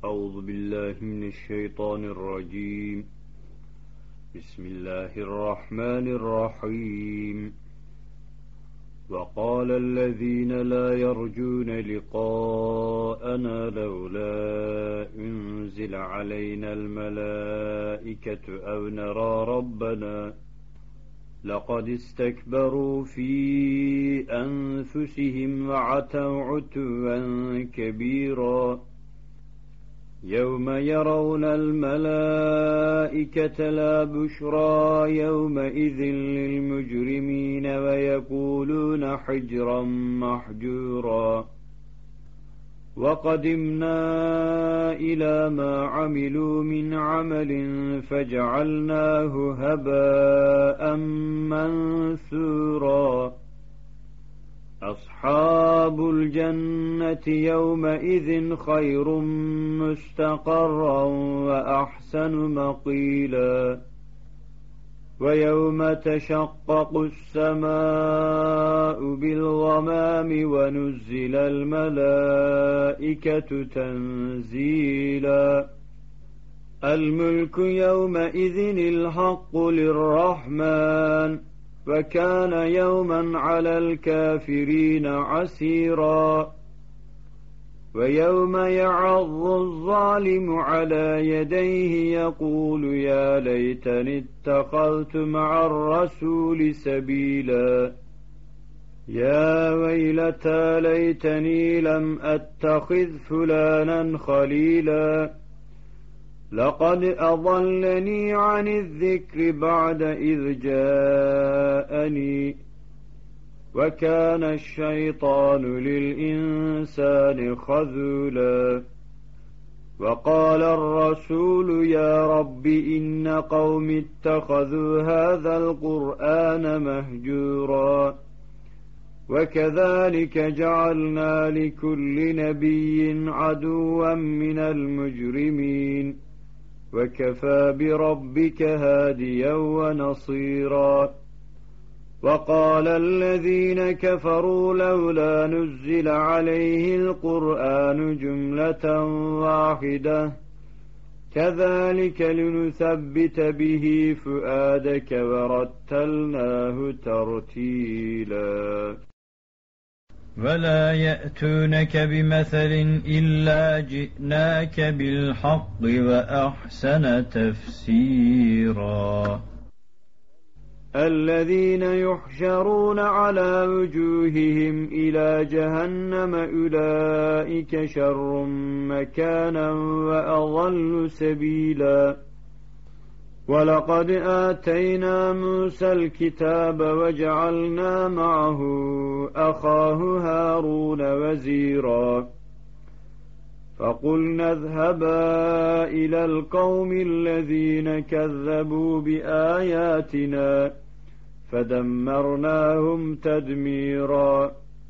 أعوذ بالله من الشيطان الرجيم. بسم الله الرحمن الرحيم. وقال الذين لا يرجون لقاءنا لولا أنزل علينا الملائكة أو نرى ربنا لقد استكبروا في أنفسهم وعتوا عتوا كبيرا يوم يرون الملائكة لا بشرى يومئذ للمجرمين ويقولون حجرا محجورا وقدمنا إلى ما عملوا من عمل فجعلناه هباء منثورا أصحاب الجنة يومئذ خير مستقرا وأحسن مقيلا ويوم تشقق السماء بالغمام ونزل الملائكة تنزيلا الملك يومئذ الحق للرحمن وكان يوما على الكافرين عسيرا ويوم يعض الظالم على يديه يقول يا ليتني اتخذت مع الرسول سبيلا يا ويلتى ليتني لم أتخذ فلانا خليلا لقد أضلني عن الذكر بعد إذ جاءني وكان الشيطان للإنسان خذولا وقال الرسول يا رب إن قوم اتخذوا هذا القرآن مهجورا وكذلك جعلنا لكل نبي عدوا من المجرمين وكفى بربك هاديا ونصيرا وقال الذين كفروا لولا نزل عليه القرآن جملة واحدة كذلك لنثبت به فؤادك ورتلناه ترتيلا ولا يأتونك بمثل إلا جئناك بالحق وأحسن تفسيرا الذين يحشرون على وجوههم إلى جهنم أولئك شر مكانا وأضل سبيلا ولقد آتينا موسى الكتاب وجعلنا معه أخاه هارون وزيرا فقلنا اذهبا إلى القوم الذين كذبوا بآياتنا فدمرناهم تدميرا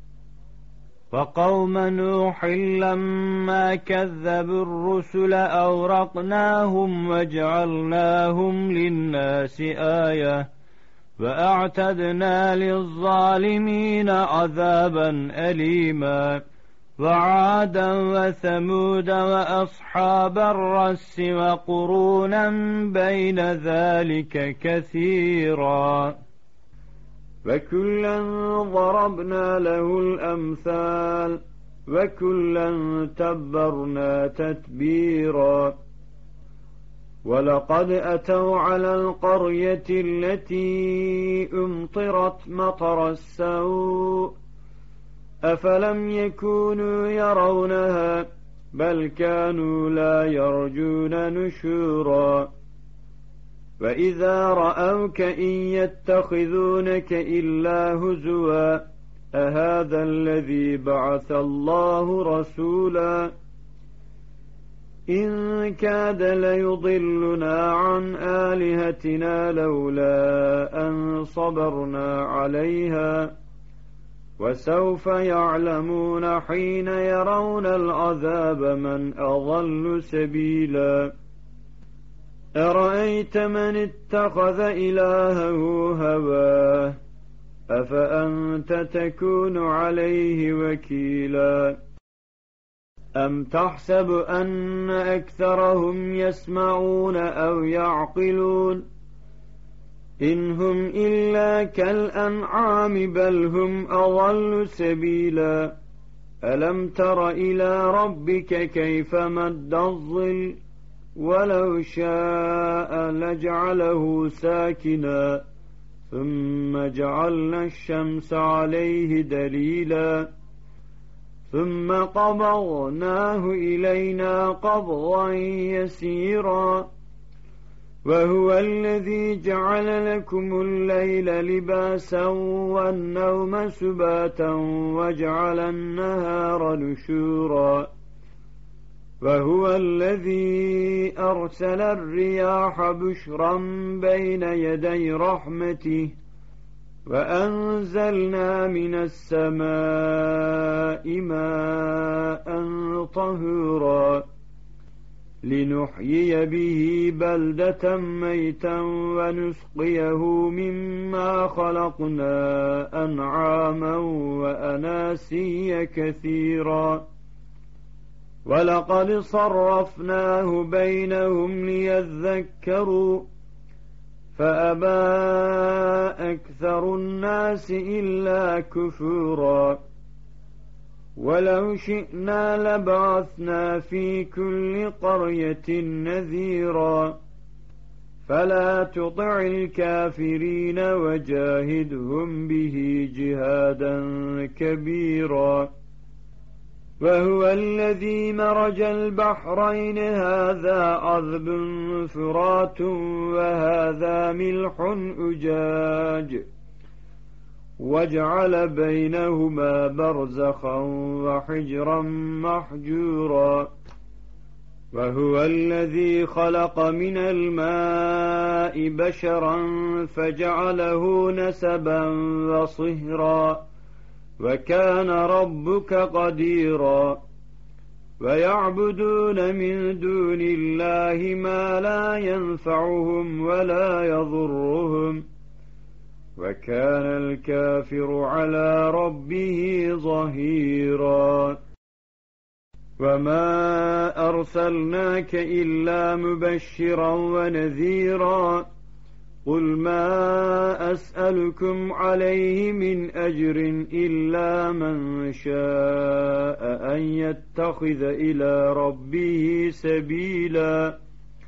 وقوم نوح لما كذبوا الرسل أغرقناهم وجعلناهم للناس آية وأعتدنا للظالمين عذابا أليما وعادا وثمود وأصحاب الرس وقرونا بين ذلك كثيرا وكلا ضربنا له الأمثال وكلا تبرنا تتبيرا ولقد أتوا على القرية التي أمطرت مطر السوء أفلم يكونوا يرونها بل كانوا لا يرجون نشورا وإذا رأوك إن يتخذونك إلا هزوا أهذا الذي بعث الله رسولا إن كاد ليضلنا عن آلهتنا لولا أن صبرنا عليها وسوف يعلمون حين يرون العذاب من أضل سبيلا أرأيت من اتخذ إلهه هواه أفأنت تكون عليه وكيلا أم تحسب أن أكثرهم يسمعون أو يعقلون إن هم إلا كالأنعام بل هم أضل سبيلا ألم تر إلى ربك كيف مد الظل ولو شاء لجعله ساكنا ثم جعلنا الشمس عليه دليلا ثم قبضناه إلينا قبضا يسيرا وهو الذي جعل لكم الليل لباسا والنوم سباتا وجعل النهار نشورا وهو الذي أرسل الرياح بشرا بين يدي رحمته وأنزلنا من السماء ماء طهورا لنحيي به بلدة ميتا ونسقيه مما خلقنا أنعاما وأناسيا كثيرا ولقد صرفناه بينهم ليذكروا فأبى أكثر الناس إلا كفورا ولو شئنا لبعثنا في كل قرية نذيرا فلا تطع الكافرين وجاهدهم به جهادا كبيرا وهو الذي مرج البحرين هذا عذب فرات وهذا ملح أجاج وجعل بينهما برزخا وحجرا محجورا وهو الذي خلق من الماء بشرا فجعله نسبا وصهرا وكان ربك قديرا ويعبدون من دون الله ما لا ينفعهم ولا يضرهم وكان الكافر على ربه ظهيرا وما أرسلناك إلا مبشرا ونذيرا قل ما أسألكم عليه من أجر إلا من شاء أن يتخذ إلى ربه سبيلا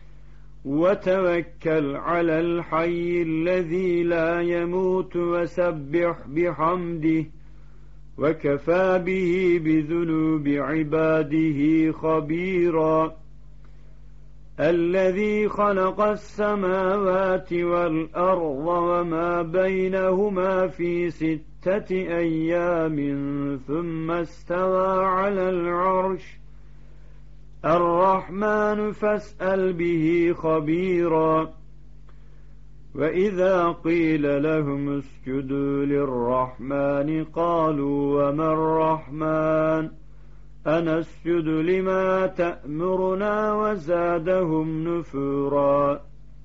وتوكل على الحي الذي لا يموت وسبح بحمده وكفى به بذنوب عباده خبيرا الذي خلق السماوات والأرض وما بينهما في 6 أيام ثم استوى على العرش الرحمن فاسأل به خبيرا وإذا قيل لهم اسجدوا للرحمن قالوا وما الرحمن أنسجد لما تأمرنا وزادهم نفورا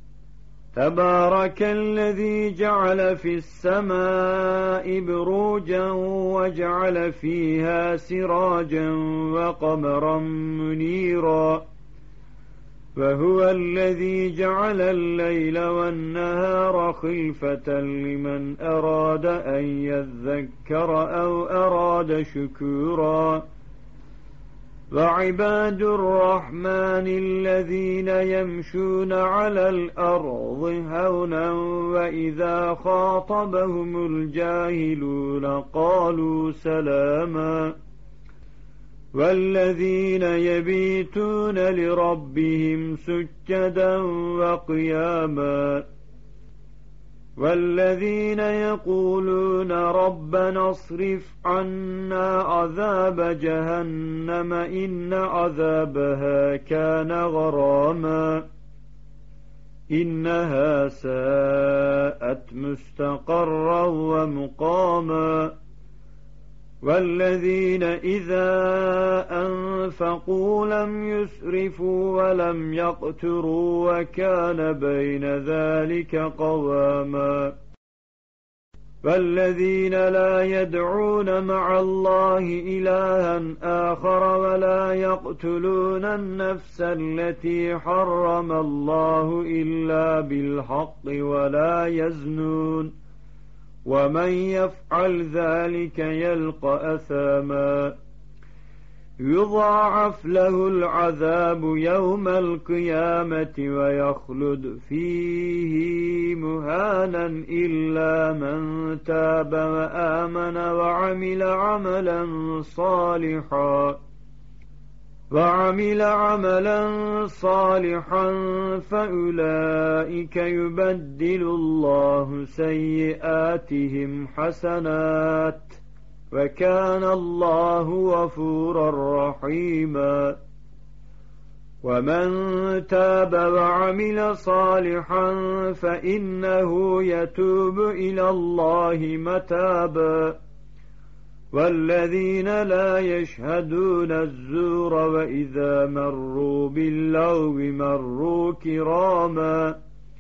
تبارك الذي جعل في السماء بروجا وجعل فيها سراجا وقمرا منيرا وهو الذي جعل الليل والنهار خلفة لمن أراد أن يذكر أو أراد شكورا وعباد الرحمن الذين يمشون على الأرض هونا وإذا خاطبهم الجاهلون قالوا سلاما والذين يبيتون لربهم سجدا وقياما والذين يقولون ربنا اصرف عنا عذاب جهنم إن عذابها كان غراما إنها ساءت مستقرا ومقاما والذين إذا أنفقوا لم يسرفوا ولم يقتروا وكان بين ذلك قواما والذين لا يدعون مع الله إلها آخر ولا يقتلون النفس التي حرم الله إلا بالحق ولا يزنون ومن يفعل ذلك يلقى أثاما يضاعف له العذاب يوم القيامة ويخلد فيه مهانا إلا من تاب وآمن وعمل عملا صالحا فأولئك يبدل الله سيئاتهم حسنات وكان الله غفورا رحيما ومن تاب وعمل صالحا فإنه يتوب إلى الله متابا والذين لا يشهدون الزور وإذا مروا باللغو مروا كراما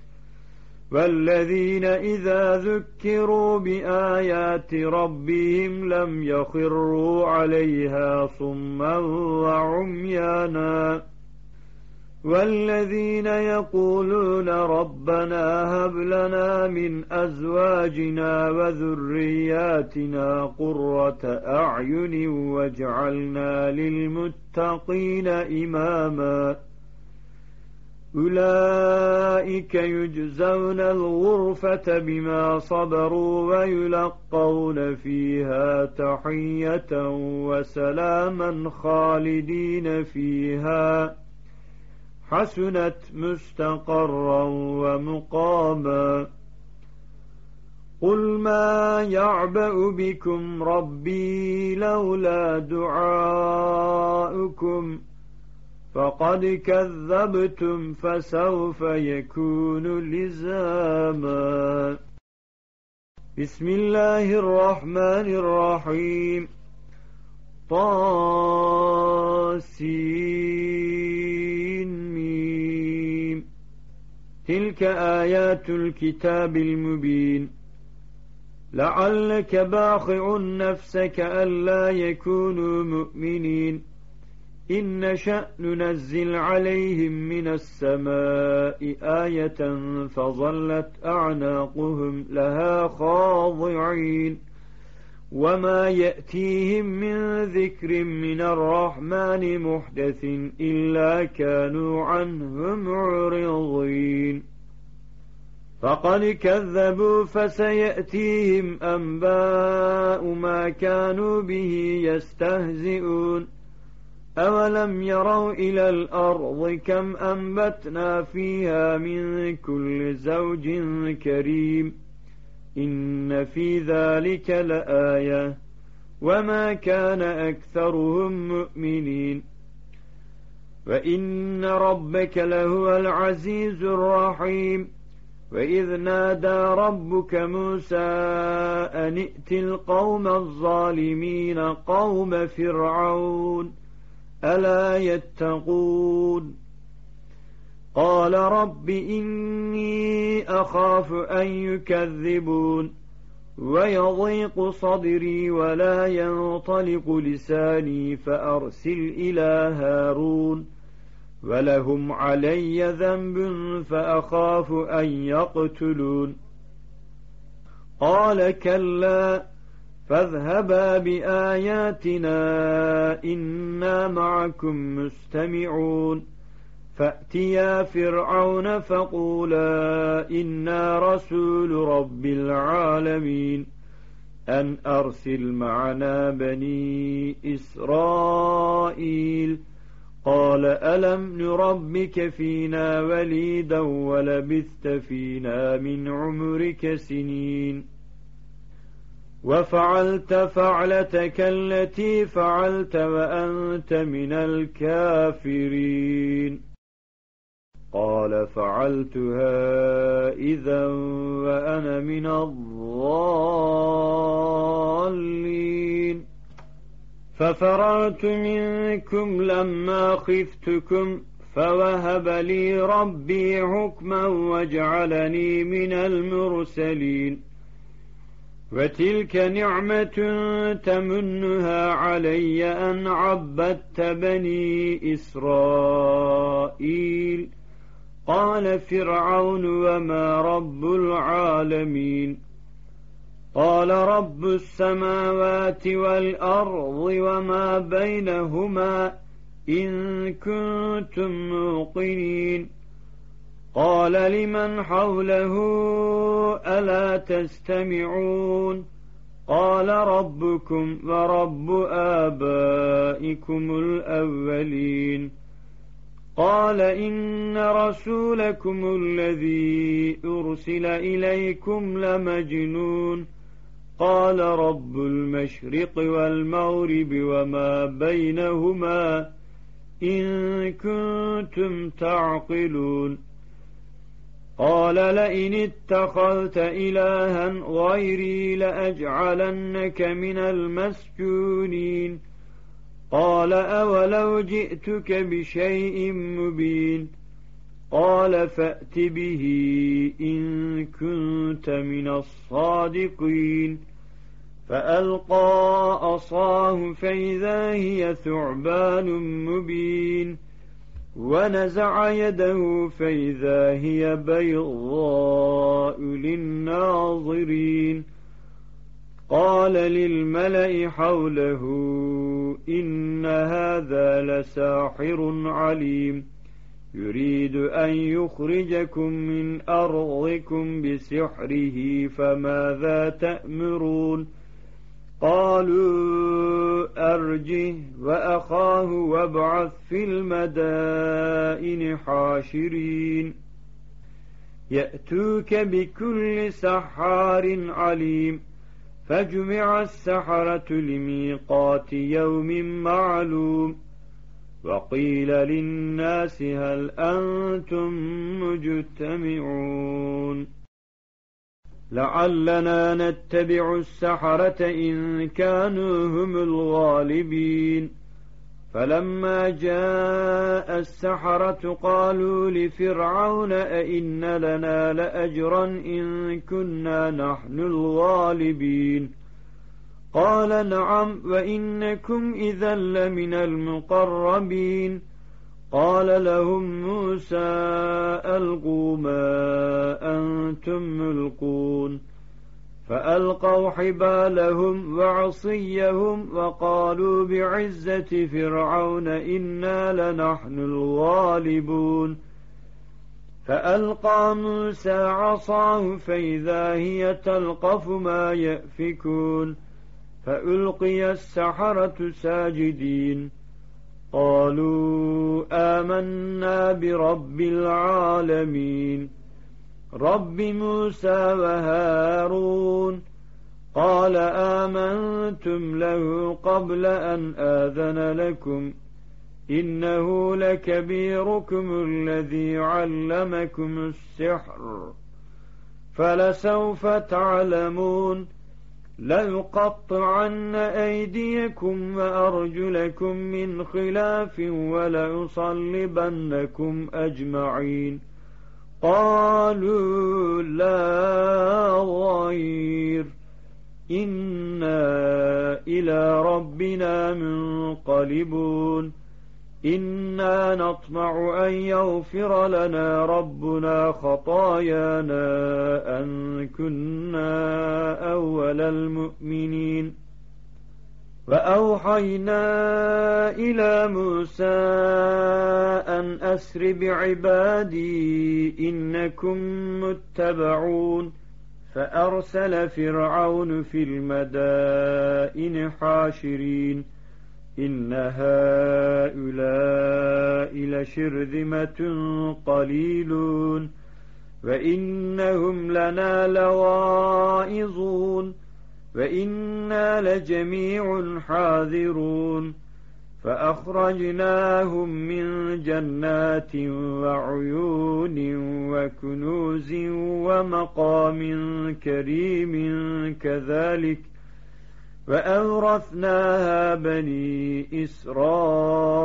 والذين إذا ذكروا بآيات ربهم لم يخروا عليها صما وعميانا والذين يقولون ربنا هب لنا من أزواجنا وذرياتنا قرة أعين واجعلنا للمتقين إماما أولئك يجزون الغرفة بما صبروا ويلقون فيها تحية وسلاما خالدين فيها حسنت مستقرا ومقاما قل ما يعبأ بكم ربي لولا دعاؤكم فقد كذبتم فسوف يكون لزاما بسم الله الرحمن الرحيم طاسين تلك آيات الكتاب المبين لعلك باخع نفسك ألا يكونوا مؤمنين إن نشأ ننزل عليهم من السماء آية فظلت أعناقهم لها خاضعين وما يأتيهم من ذكر من الرحمن محدث إلا كانوا عنه معرضين فقد كذبوا فسيأتيهم أنباء ما كانوا به يستهزئون أولم يروا إلى الأرض كم أنبتنا فيها من كل زوج كريم إن في ذلك لآية وما كان أكثرهم مؤمنين وإن ربك لهو العزيز الرحيم وإذ نادى ربك موسى أن ائت القوم الظالمين قوم فرعون ألا يتقون قال رب إني أخاف أن يكذبون ويضيق صدري ولا ينطلق لساني فأرسل إلى هارون ولهم علي ذنب فأخاف أن يقتلون قال كلا فاذهبا بآياتنا إنا معكم مستمعون فأتيا فرعون فقولا إنا رسول رب العالمين أن أرسل معنا بني إسرائيل قال ألم نربك فينا وليدا ولبثت فينا من عمرك سنين وفعلت فعلتك التي فعلت وأنت من الكافرين قال فعلتها إذا وأنا من الضالين ففررت منكم لما خفتكم فوهب لي ربي حكما وجعلني من المرسلين وتلك نعمة تمنها علي أن عبدت بني إسرائيل. قال فرعون وما رب العالمين؟ قال رب السماوات والأرض وما بينهما إن كنتم موقنين. قال لمن حوله ألا تستمعون؟ قال ربكم ورب آبائكم الأولين. قال إن رسولكم الذي أرسل إليكم لمجنون. قال رب المشرق والمغرب وما بينهما إن كنتم تعقلون. قال لئن اتخذت إلها غيري لأجعلنك من المسجونين. قال أولو جئتك بشيء مبين؟ قال فأت به إن كنت من الصادقين. فألقى عصاه فإذا هي ثعبان مبين، ونزع يده فإذا هي بيضاء للناظرين. قال للملأ حوله إن هذا لساحر عليم، يريد أن يخرجكم من أرضكم بسحره فماذا تأمرون؟ قالوا أرجه وأخاه وابعث في المدائن حاشرين يأتوك بكل سحار عليم. فجمع السحرة لميقات يوم معلوم. وقيل للناس هل أنتم مجتمعون لعلنا نتبع السحرة إن كانوا هم الغالبين. فلما جاء السحرة قالوا لفرعون أئن لنا لأجرا إن كنا نحن الغالبين؟ قال نعم وإنكم إذا لمن المقربين. قال لهم موسى ألقوا ما أنتم ملقون. فألقوا حبالهم وعصيهم وقالوا بعزة فرعون إنا لنحن الغالبون. فألقى موسى عصاه فإذا هي تلقف ما يأفكون. فألقي السحرة ساجدين قالوا آمنا برب العالمين رب موسى وهارون. قال آمنتم له قبل أن آذن لكم إنه لكبيركم الذي علمكم السحر فلسوف تعلمون لأقطعن أيديكم وأرجلكم من خلاف ولأصلبنكم أجمعين. قالوا لا ضير إنا إلى ربنا منقلبون إنا نطمع أن يغفر لنا ربنا خطايانا أن كنا أول المؤمنين. وأوحينا إلى موسى أن أسر بعبادي إنكم متبعون. فأرسل فرعون في المدائن حاشرين إن هؤلاء لشرذمة قليلون وإنهم لنا لواعظون وإنا لجميع حاذرون. فأخرجناهم من جنات وعيون وكنوز ومقام كريم كذلك وأورثناها بني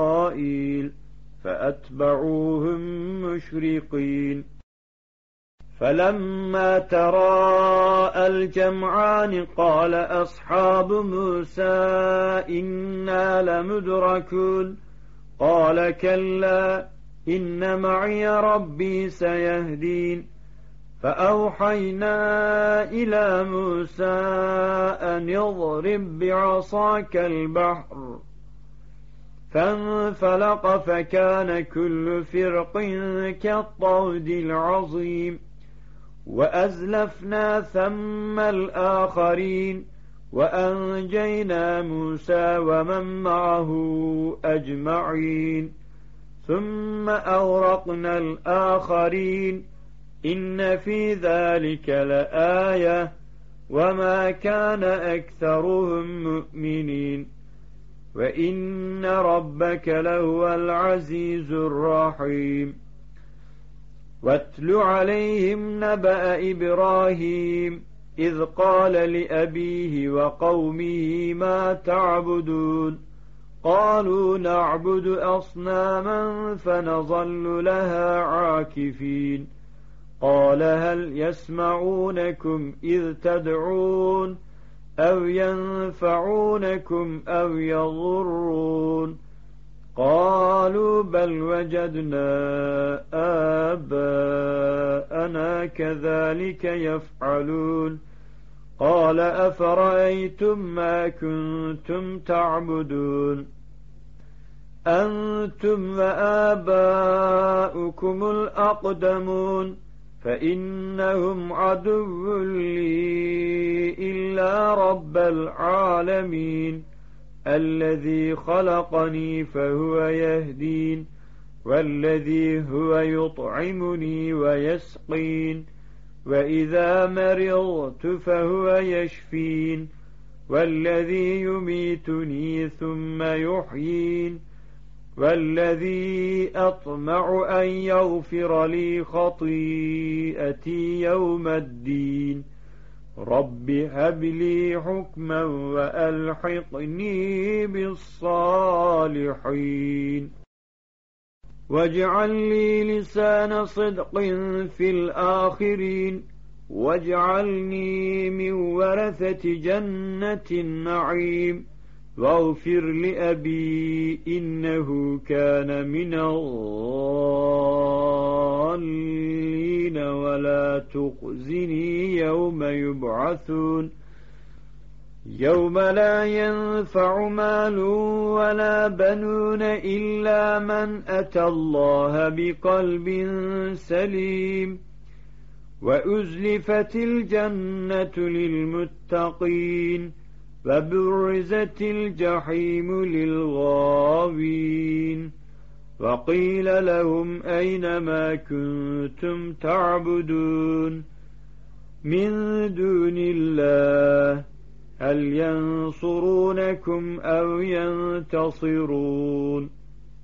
إسرائيل فأتبعوهم مشرقين. فلما تراءى الجمعان قال أصحاب موسى إنا لمدركون قال كلا إن معي ربي سيهدين فأوحينا إلى موسى أن اضرب بعصاك البحر فانفلق فكان كل فرق كالطود العظيم وأزلفنا ثم الآخرين وأنجينا موسى ومن معه أجمعين ثم أغرقنا الآخرين إن في ذلك لآية وما كان أكثرهم مؤمنين وإن ربك لهو العزيز الرحيم واتل عليهم نبأ إبراهيم إذ قال لأبيه وقومه ما تعبدون قالوا نعبد أصناما فنظل لها عاكفين قال هل يسمعونكم إذ تدعون أو ينفعونكم أو يضرون قالوا بل وجدنا آباءنا كذلك يفعلون قال أفرأيتم ما كنتم تعبدون أنتم وآباؤكم الأقدمون فإنهم عدو لي إلا رب العالمين الذي خلقني فهو يهدين والذي هو يطعمني ويسقين وإذا مرضت فهو يشفين والذي يميتني ثم يحيين والذي أطمع أن يغفر لي خطيئتي يوم الدين رب هب لي حكما وألحقني بالصالحين واجعل لي لسان صدق في الآخرين واجعلني من ورثة جنة النعيم واغفر لأبي إنه كان من الضالين ولا تخزني يوم يبعثون يوم لا ينفع مال ولا بنون إلا من أتى الله بقلب سليم وأزلفت الجنة للمتقين وبرزت الجحيم للغاوين وقيل لهم أين ما كنتم تعبدون من دون الله هل ينصرونكم أو ينتصرون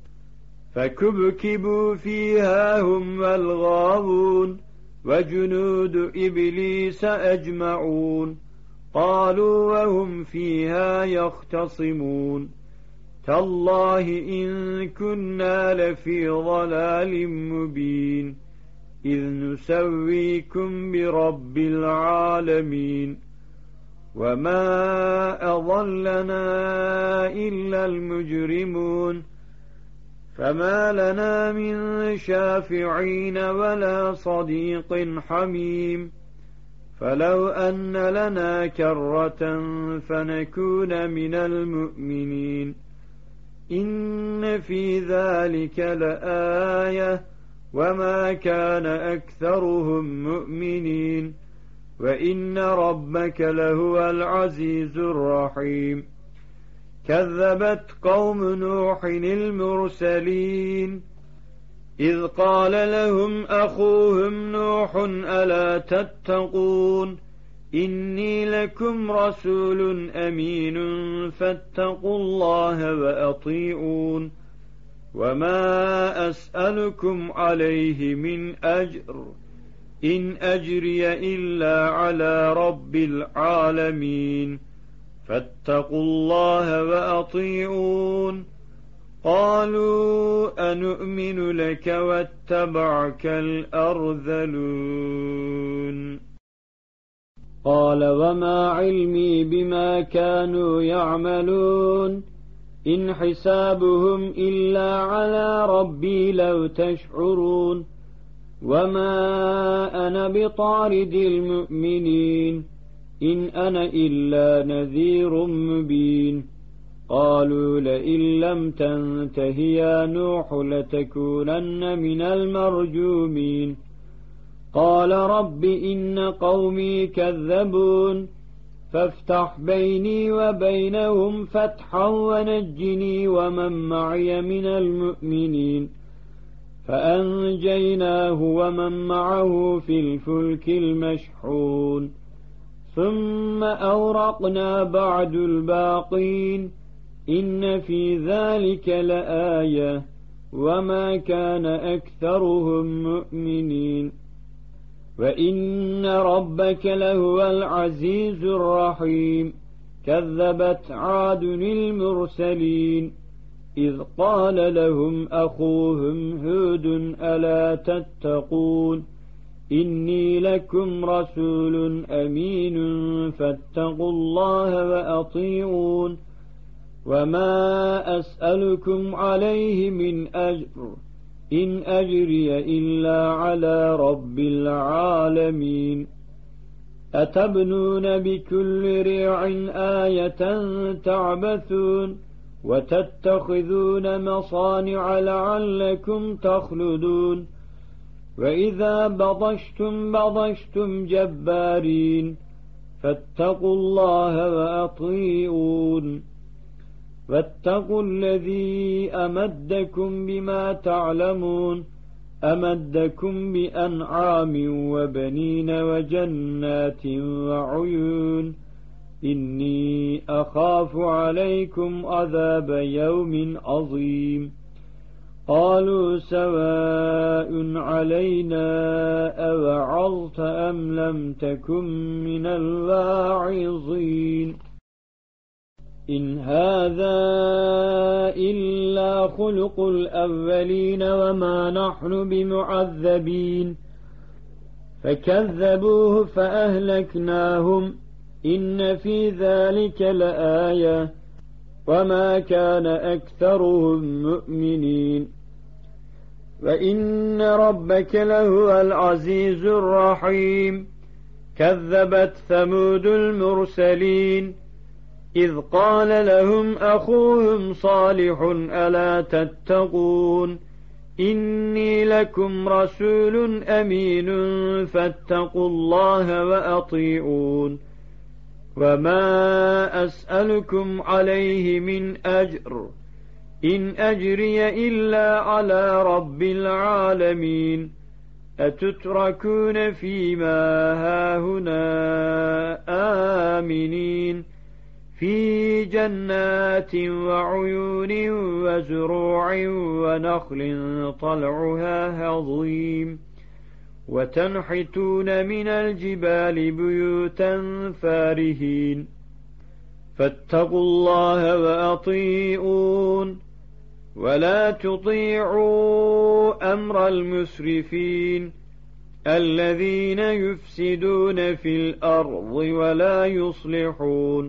فكبكبوا فيها هم والغاوون وجنود إبليس أجمعون قالوا وهم فيها يختصمون تالله إن كنا لفي ضلال مبين إذ نسويكم برب العالمين وما أضلنا إلا المجرمون فما لنا من شافعين ولا صديق حميم فلو أن لنا كرة فنكون من المؤمنين إن في ذلك لآية وما كان أكثرهم مؤمنين وإن ربك لهو العزيز الرحيم كذبت قوم نوح المرسلين إذ قال لهم أخوهم نوح ألا تتقون إني لكم رسول أمين فاتقوا الله وأطيعون وما أسألكم عليه من أجر إن أجري إلا على رب العالمين فاتقوا الله وأطيعون قالوا أنؤمن لك واتبعك الأرذلون قال وما علمي بما كانوا يعملون إن حسابهم إلا على ربي لو تشعرون وما أنا بطارد المؤمنين إن أنا إلا نذير مبين قالوا لئن لم تنته يا نوح لتكونن من المرجومين قال رب إن قومي كذبون فافتح بيني وبينهم فتحا ونجني ومن معي من المؤمنين فأنجيناه ومن معه في الفلك المشحون ثم أورقنا بعد الباقين إن في ذلك لآية وما كان أكثرهم مؤمنين وإن ربك لهو العزيز الرحيم كذبت عاد المرسلين إذ قال لهم أخوهم هود ألا تتقون إني لكم رسول أمين فاتقوا الله وأطيعون وما أسألكم عليه من أجر إن أجري إلا على رب العالمين أتبنون بكل ريع آية تعبثون وتتخذون مصانع لعلكم تخلدون وإذا بطشتم جبارين فاتقوا الله وأطيعون واتقوا الذي أمدكم بما تعلمون أمدكم بأنعام وبنين وجنات وعيون إني أخاف عليكم عذاب يوم عظيم قالوا سواء علينا أوعظت أم لم تكن من الواعظين إن هذا إلا خلق الأولين وما نحن بمعذبين فكذبوه فأهلكناهم إن في ذلك لآية وما كان أكثرهم مؤمنين وإن ربك لهو العزيز الرحيم كذبت ثمود المرسلين إذ قال لهم أخوهم صالح ألا تتقون إني لكم رسول أمين فاتقوا الله وأطيعون وما أسألكم عليه من أجر إن أجري إلا على رب العالمين أتتركون فيما هاهنا آمنين في جنات وعيون وزروع ونخل طلعها هضيم وتنحتون من الجبال بيوتا فارهين فاتقوا الله وأطيعون ولا تطيعوا أمر المسرفين الذين يفسدون في الأرض ولا يصلحون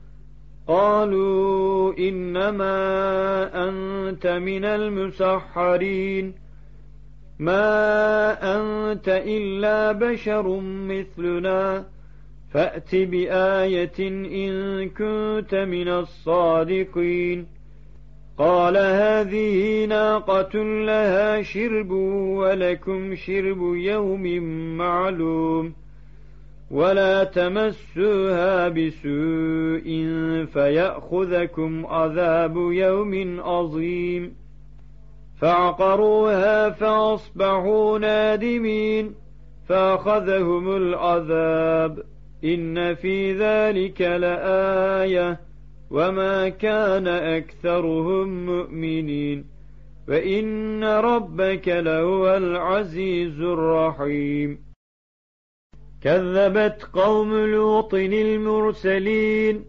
قالوا إنما أنت من المسحرين ما أنت إلا بشر مثلنا فأت بآية إن كنت من الصادقين قال هذه ناقة لها شرب ولكم شرب يوم معلوم ولا تمسوها بسوء فيأخذكم عذاب يوم عظيم فعقروها فأصبحوا نادمين فأخذهم العذاب إن في ذلك لآية وما كان أكثرهم مؤمنين وإن ربك لهو العزيز الرحيم كذبت قوم لوط المرسلين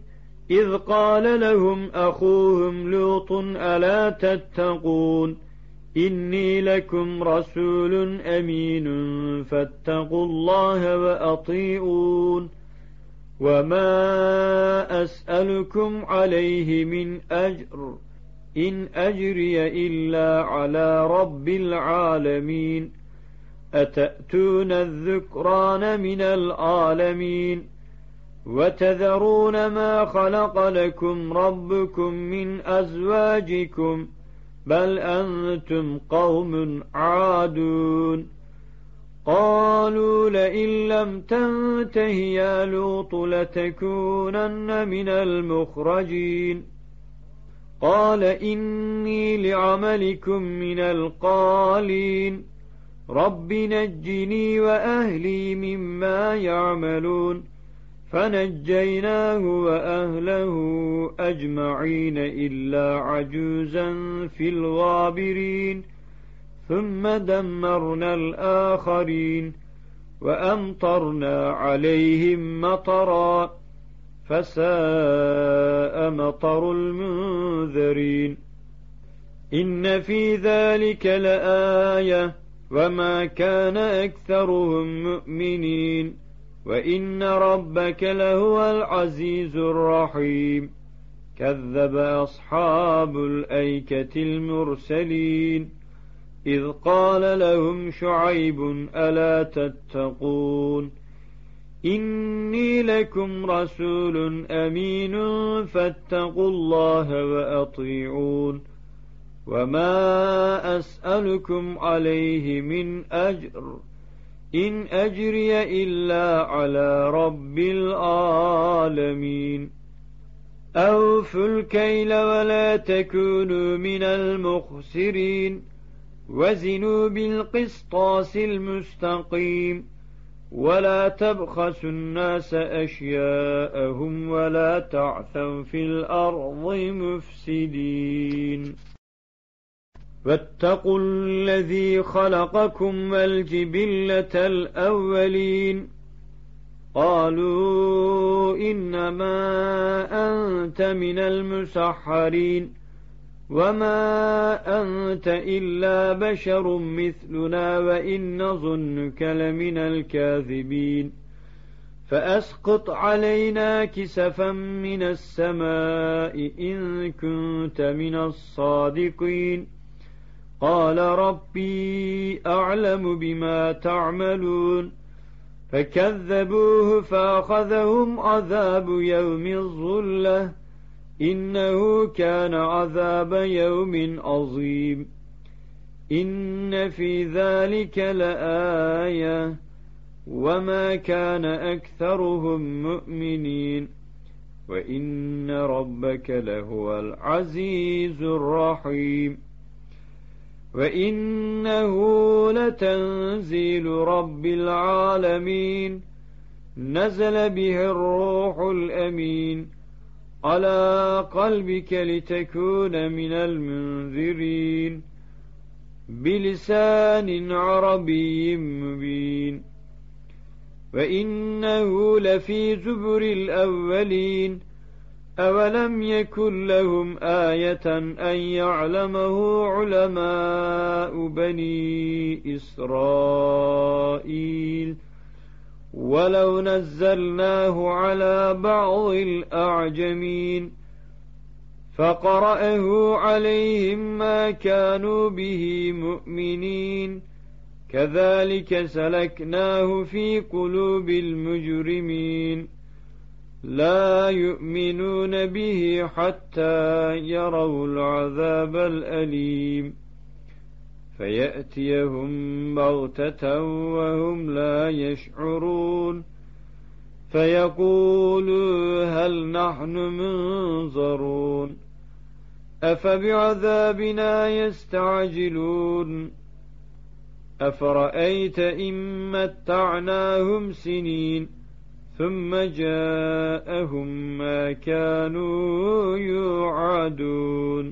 إذ قال لهم أخوهم لوط ألا تتقون إني لكم رسول أمين فاتقوا الله وأطيعون وما أسألكم عليه من أجر إن أجري إلا على رب العالمين أتأتون الذكران من العالمين وتذرون ما خلق لكم ربكم من أزواجكم بل أنتم قوم عادون قالوا لئن لم تنته يا لوط لتكونن من المخرجين قال إني لعملكم من القالين رب نجني وأهلي مما يعملون فنجيناه وأهله أجمعين إلا عجوزا في الغابرين ثم دمرنا الآخرين وأمطرنا عليهم مطرا فساء مطر المنذرين إن في ذلك لآية وما كان أكثرهم مؤمنين وإن ربك لهو العزيز الرحيم كذب أصحاب الأيكة المرسلين إذ قال لهم شعيب ألا تتقون إني لكم رسول أمين فاتقوا الله وأطيعون وما أسألكم عليه من أجر إن أجري إلا على رب العالمين أوفوا الكيل ولا تكونوا من المخسرين وزنوا بالقسطاس المستقيم ولا تبخسوا الناس أشياءهم ولا تعثوا في الأرض مفسدين واتقوا الذي خلقكم والجبلة الأولين قالوا إنما أنت من المسحرين وما أنت إلا بشر مثلنا وإن نظنك لمن الكاذبين فأسقط علينا كسفا من السماء إن كنت من الصادقين قال ربي أعلم بما تعملون فكذبوه فأخذهم عذاب يوم الظلة إنه كان عذاب يوم عظيم إن في ذلك لآية وما كان أكثرهم مؤمنين وإن ربك لهو العزيز الرحيم وإنه لتنزيل رب العالمين نزل به الروح الأمين على قلبك لتكون من المنذرين بلسان عربي مبين وإنه لفي زبر الأولين أولم يكن لهم آية أن يعلمه علماء بني إسرائيل ولو نزلناه على بعض الأعجمين فقرأه عليهم ما كانوا به مؤمنين كذلك سلكناه في قلوب المجرمين لا يؤمنون به حتى يروا العذاب الأليم فيأتيهم بغتة وهم لا يشعرون فيقولوا هل نحن منظرون أفبعذابنا يستعجلون أفرأيت إن متعناهم سنين ثم جاءهم ما كانوا يوعدون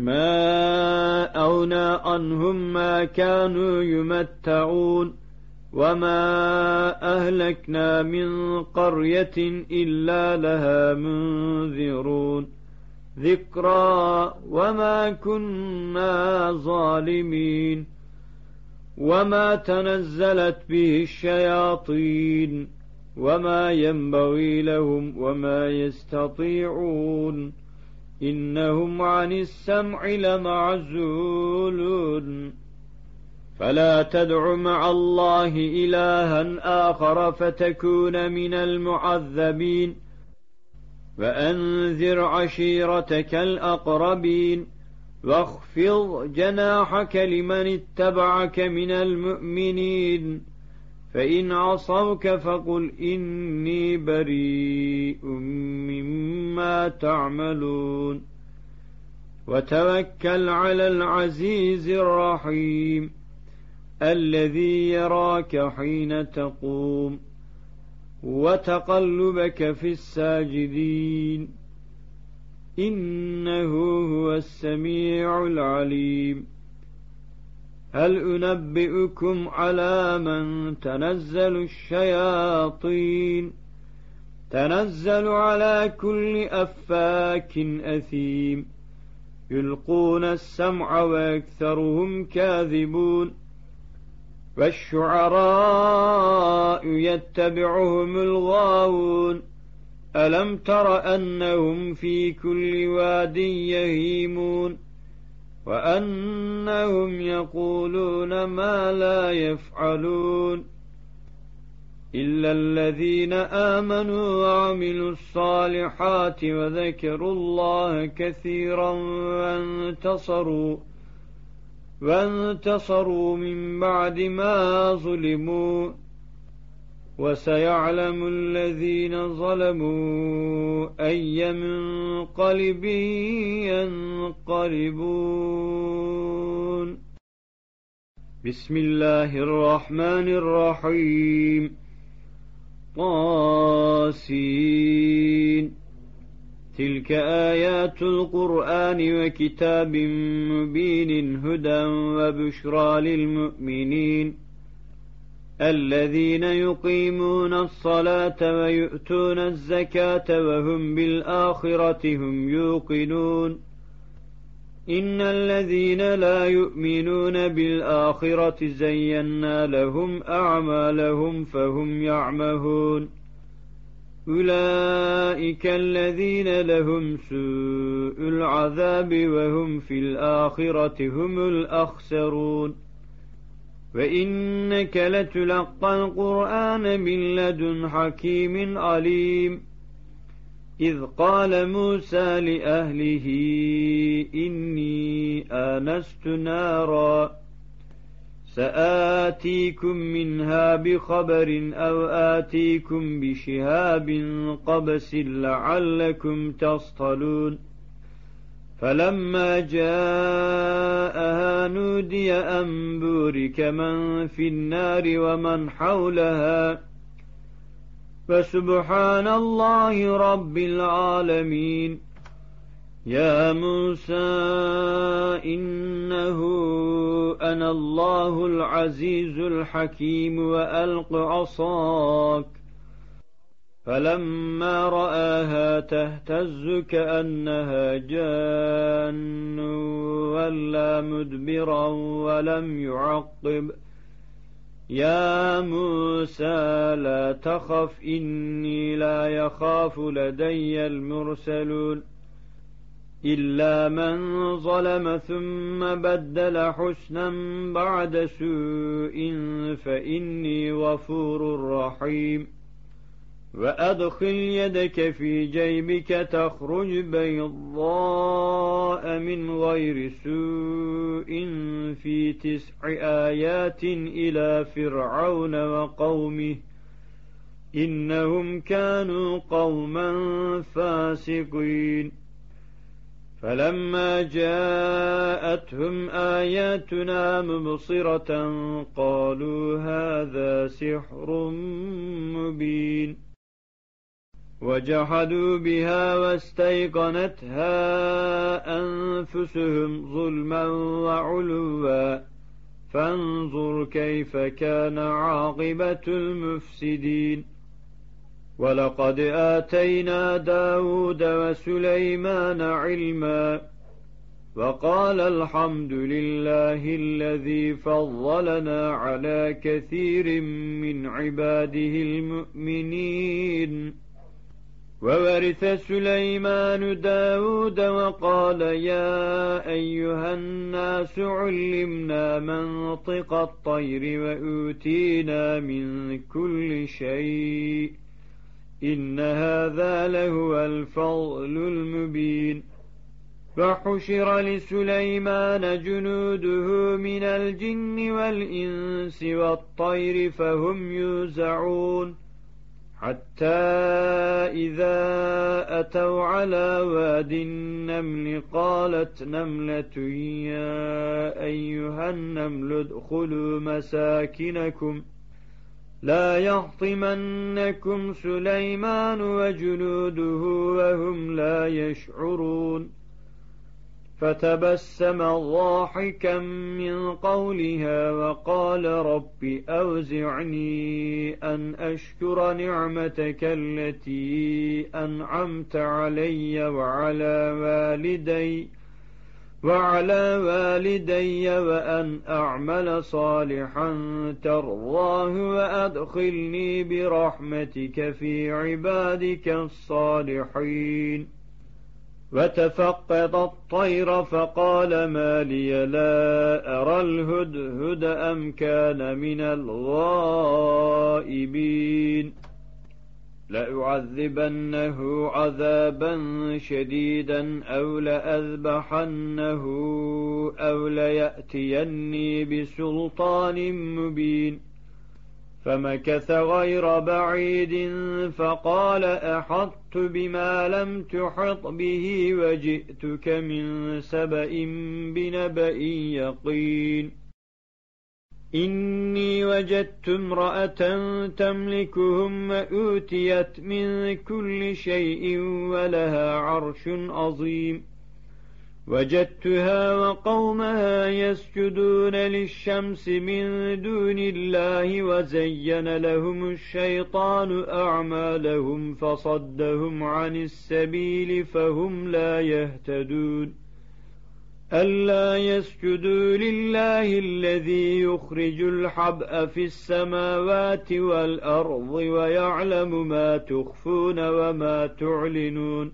ما أغنى عنهم ما كانوا يمتعون وما أهلكنا من قرية إلا لها منذرون ذكرى وما كنا ظالمين وما تنزلت به الشياطين وما ينبغي لهم وما يستطيعون إنهم عن السمع لمعزولون فلا تدع مع الله إلها آخر فتكون من المعذبين وأنذر عشيرتك الأقربين واخفض جناحك لمن اتبعك من المؤمنين فإن عصوك فقل إني بريء مما تعملون وتوكل على العزيز الرحيم الذي يراك حين تقوم وتقلبك في الساجدين إنه هو السميع العليم هل أنبئكم على من تنزل الشياطين تنزل على كل أفاك أثيم يلقون السمع وأكثرهم كاذبون والشعراء يتبعهم الغاوون ألم تر أنهم في كل واد يهيمون وأنهم يقولون ما لا يفعلون إلا الذين آمنوا وعملوا الصالحات وذكروا الله كثيرا وانتصروا من بعد ما ظلموا وسيعلم الذين ظلموا أي منقلب ينقلبون بسم الله الرحمن الرحيم طاسين تلك آيات القرآن وكتاب مبين هدى وبشرى للمؤمنين الذين يقيمون الصلاة ويؤتون الزكاة وهم بالآخرة هم يوقنون إن الذين لا يؤمنون بالآخرة زينا لهم أعمالهم فهم يعمهون أولئك الذين لهم سوء العذاب وهم في الآخرة هم الأخسرون وإنك لتلقى القرآن من لدن حكيم عليم إذ قال موسى لأهله إني آنست نارا سآتيكم منها بخبر أو آتيكم بشهاب قبس لعلكم تصطلون فلما جاءها نودي أن بورك من في النار ومن حولها فسبحان الله رب العالمين يا موسى إنه أنا الله العزيز الحكيم وألق عصاك فلما رآها تهتز كأنها جان ولا مدبرا ولم يعقب يا موسى لا تخف إني لا يخاف لدي المرسلون إلا من ظلم ثم بدل حسنا بعد سوء فإني غفور رحيم وأدخل يدك في جيبك تخرج بيضاء من غير سوء في 9 آيات إلى فرعون وقومه إنهم كانوا قوما فاسقين فلما جاءتهم آياتنا مبصرة قالوا هذا سحر مبين وجحدوا بها واستيقنتها أنفسهم ظلما وعلوا فانظر كيف كان عاقبة المفسدين. ولقد آتينا داود وسليمان علما وقال الحمد لله الذي فضلنا على كثير من عباده المؤمنين. وورث سليمان داود وقال يا أيها الناس علمنا منطق الطير وأوتينا من كل شيء إن هذا لهو الفضل المبين. فحشر لسليمان جنوده من الجن والإنس والطير فهم يوزعون حتى إذا أتوا على واد النمل قالت نملة يا أيها النمل ادخلوا مساكنكم لا يحطمنكم سليمان وجنوده وهم لا يشعرون. فتبسم ضاحكا من قولها وقال رب أوزعني أن أشكر نعمتك التي أنعمت علي وعلى والدي وأن أعمل صالحا ترضاه وأدخلني برحمتك في عبادك الصالحين. وتفقد الطير فقال ما لي لا أرى الهدهد أم كان من الغائبين. لأعذبنه عذابا شديدا أو لأذبحنه أو ليأتيني بسلطان مبين. فمكث غير بعيد فقال أحطت بما لم تحط به وجئتك من سبأ بنبأ يقين. إني وجدت امرأة تملكهم وأوتيت من كل شيء ولها عرش عظيم. وجدتها وقومها يسجدون للشمس من دون الله وزين لهم الشيطان أعمالهم فصدهم عن السبيل فهم لا يهتدون. ألا يسجدوا لله الذي يخرج الحبأ في السماوات والأرض ويعلم ما تخفون وما تعلنون.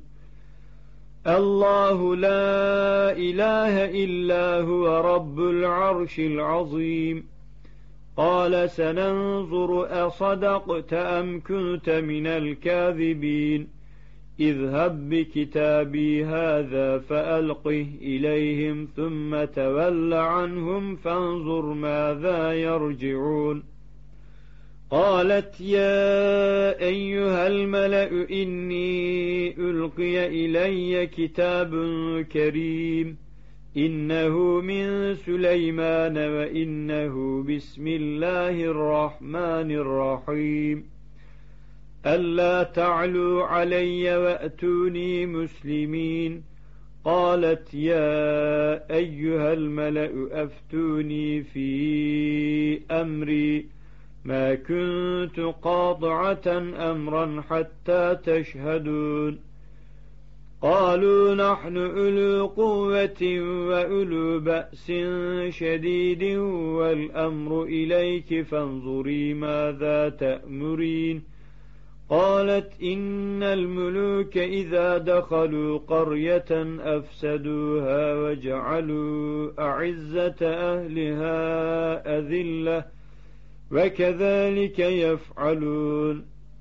الله لا إله إلا هو رب العرش العظيم. قال سننظر أصدقت أم كنت من الكاذبين. اذهب بكتابي هذا فألقه إليهم ثم تول عنهم فانظر ماذا يرجعون. قالت يا أيها الملأ إني ألقي إلي كتاب كريم إنه من سليمان وإنه بسم الله الرحمن الرحيم. ألا تعلوا علي وأتوني مسلمين. قالت يا أيها الملأ أفتوني في أمري ما كنت قاطعة أمرا حتى تشهدون. قالوا نحن أولو قوة وأولو بأس شديد والأمر إليك فانظري ماذا تأمرين. قالت إن الملوك إذا دخلوا قرية أفسدوها وجعلوا أعزة أهلها أذلة وكذلك يفعلون.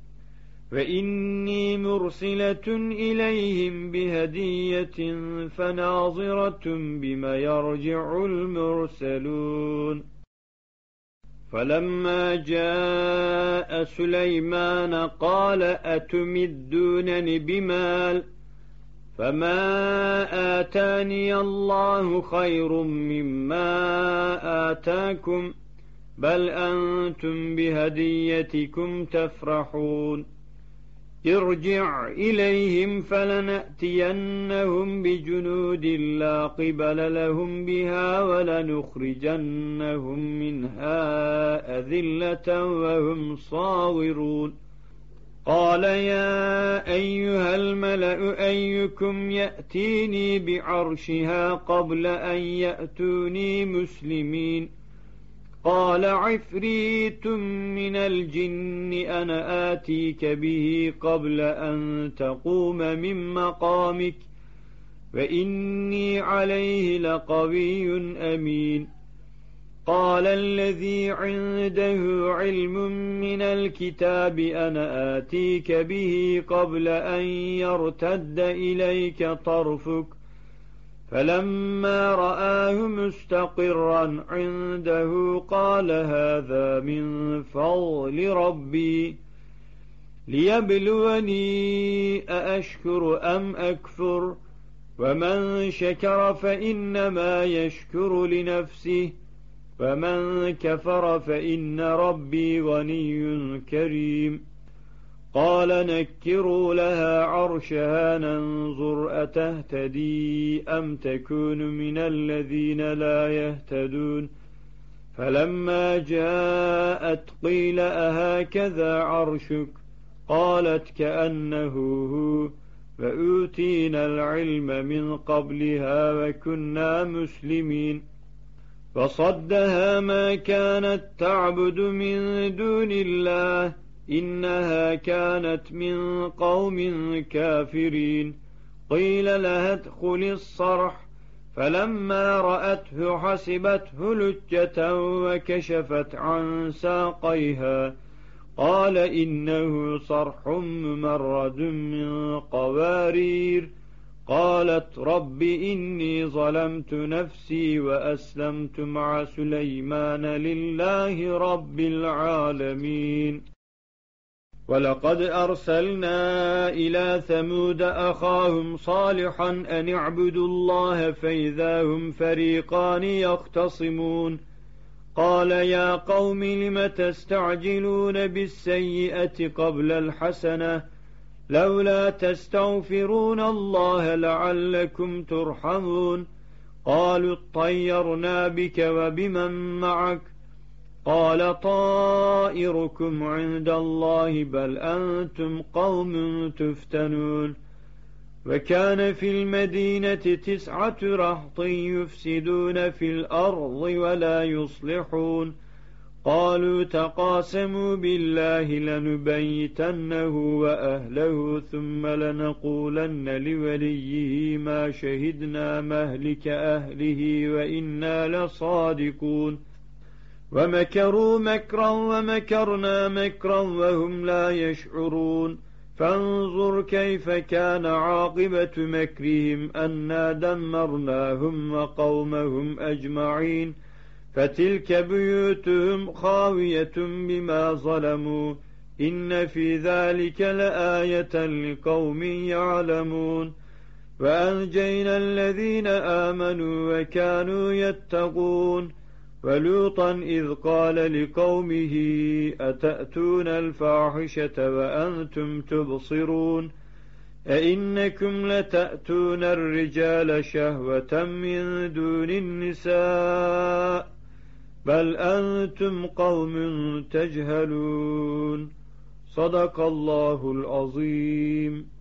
وإني مرسلة إليهم بهدية فناظرة بما يرجع المرسلون. فلما جاء سليمان قال أتمدونني بمال فما آتاني الله خير مما آتاكم بل أنتم بهديتكم تفرحون. ارجع إليهم فلنأتينهم بجنود لا قبل لهم بها ولنخرجنهم منها أذلة وهم صاغرون قال يا أيها الملأ أيكم يأتيني بعرشها قبل أن يأتوني مسلمين قال عفريت من الجن أنا آتيك به قبل أن تقوم من مقامك وإني عليه لقوي أمين قال الذي عنده علم من الكتاب أنا آتيك به قبل أن يرتد إليك طرفك فلما رآه مستقرا عنده قال هذا من فضل ربي ليبلوني أأشكر أم أكفر ومن شكر فإنما يشكر لنفسه ومن كفر فإن ربي غني كريم قال نكروا لها عرشها ننظر أتهتدي أم تكون من الذين لا يهتدون فلما جاءت قيل أهكذا عرشك قالت كأنه هو وأوتينا العلم من قبلها وكنا مسلمين فصدها ما كانت تعبد من دون الله إنها كانت من قوم كافرين قيل لها ادخل الصرح فلما رأته حسبته لجة وكشفت عن ساقيها قال إنه صرح ممرد من قوارير قالت رب إني ظلمت نفسي وأسلمت مع سليمان لله رب العالمين ولقد أرسلنا إلى ثمود أخاهم صالحا أن اعبدوا الله فإذا هم فريقان يختصمون قال يا قوم لم تستعجلون بالسيئة قبل الحسنة لولا تستغفرون الله لعلكم ترحمون قالوا اطيرنا بك وبمن معك قال طائركم عند الله بل أنتم قوم تفتنون وكان في المدينة 9 رهط يفسدون في الأرض ولا يصلحون قالوا تقاسموا بالله لنبيتنه وأهله ثم لنقولن لوليه ما شهدنا مهلك أهله وإنا لصادقون ومكروا مكرا ومكرنا مكرا وهم لا يشعرون فانظر كيف كان عاقبة مكرهم أنا دمرناهم وقومهم أجمعين فتلك بيوتهم خاوية بما ظلموا إن في ذلك لآية لقوم يعلمون وأنجينا الذين آمنوا وكانوا يتقون ولوطا إذ قال لقومه أتأتون الفاحشة وأنتم تبصرون أئنكم لتأتون الرجال شهوة من دون النساء بل أنتم قوم تجهلون صدق الله العظيم.